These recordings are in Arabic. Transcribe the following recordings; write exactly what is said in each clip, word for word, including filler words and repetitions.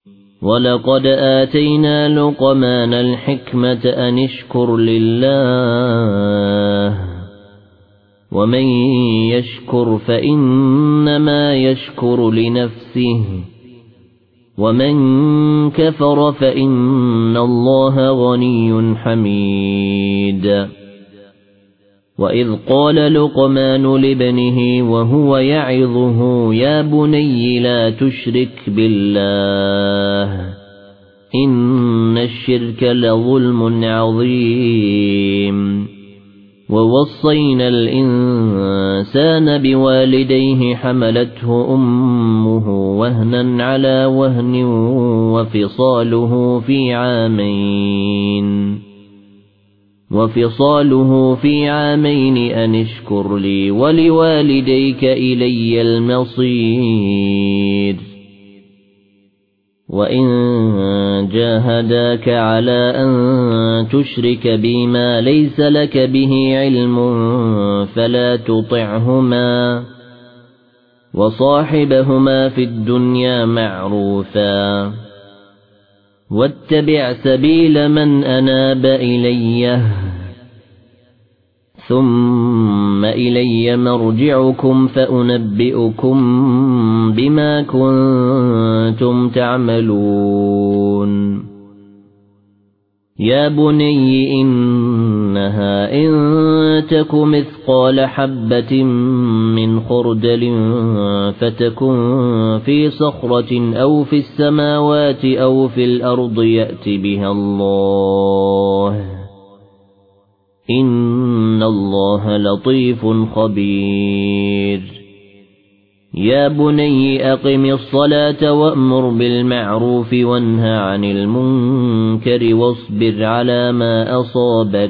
وَلَقَدْ آتَيْنَا لُقْمَانَ الْحِكْمَةَ أَنِ اشْكُرْ لِلَّهِ وَمَن يَشْكُرْ فَإِنَّمَا يَشْكُرُ لِنَفْسِهِ وَمَن كَفَرَ فَإِنَّ اللَّهَ غَنِيٌّ حَمِيدٌ وَإِذْ قَالَ لُقْمَانُ لِابْنِهِ وَهُوَ يَعِظُهُ يَا بُنَيَّ لَا تُشْرِكْ بِاللَّهِ إِنَّ الشِّرْكَ لَظُلْمٌ عَظِيمٌ وَوَصَّيْنَا الْإِنسَانَ بِوَالِدَيْهِ حَمَلَتْهُ أُمُّهُ وَهْنًا عَلَى وَهْنٍ وَفِصَالُهُ في عامين وَفِصَالُهُ في عامين أَنِ اشْكُرْ لِي وَلِوَالِدَيْكَ إِلَيَّ الْمَصِيرُ وَإِن جَاهَدَاكَ عَلَى أَن تُشْرِكَ بِي مَا لَيْسَ لَكَ بِهِ عِلْمٌ فَلَا تُطِعْهُمَا وَصَاحِبْهُمَا فِي الدُّنْيَا مَعْرُوفًا وَاتَّبِعْ سَبِيلَ مَنْ أَنَابَ إِلَيَّ ثُمَّ إِلَيَّ مَرْجِعُكُمْ فَأُنَبِّئُكُم بِمَا كُنتُمْ تَعْمَلُونَ يَا بُنَيَّ إِنَّهَا إِن تَكُ مِثْقَالَ حَبَّةٍ مِّنْ خَرْدَلٍ فَتَكُن فِي صَخْرَةٍ أَوْ فِي السَّمَاوَاتِ أَوْ فِي الْأَرْضِ يَأْتِ بِهَا اللَّهُ إِنَّ اللَّهَ لَطِيفٌ خَبِيرٌ يَا بُنَيَّ أَقِمِ الصَّلَاةَ وَأْمُرْ بِالْمَعْرُوفِ وَانْهَ عَنِ الْمُنكَرِ وَاصْبِرْ عَلَى مَا أَصَابَكَ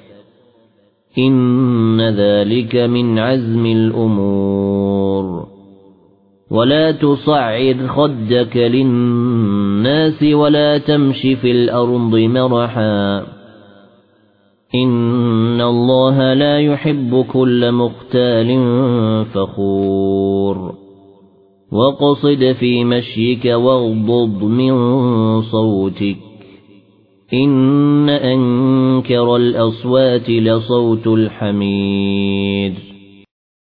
إِنَّ ذَلِكَ مِنْ عَزْمِ الْأُمُورِ وَلَا تُصَعِّرْ خَدَّكَ لِلنَّاسِ وَلَا تَمْشِ فِي الْأَرْضِ مَرَحًا إِنَّ اللَّهَ لَا يُحِبُّ كُلَّ مُخْتَالٍ فَخُورٍ وَاقْصِدْ فِي مَشْيِكَ وَاغْضُضْ مِنْ صَوْتِكَ إِنَّ أَنكَرَ الْأَصْوَاتِ لَصَوْتُ الْحَمِيرِ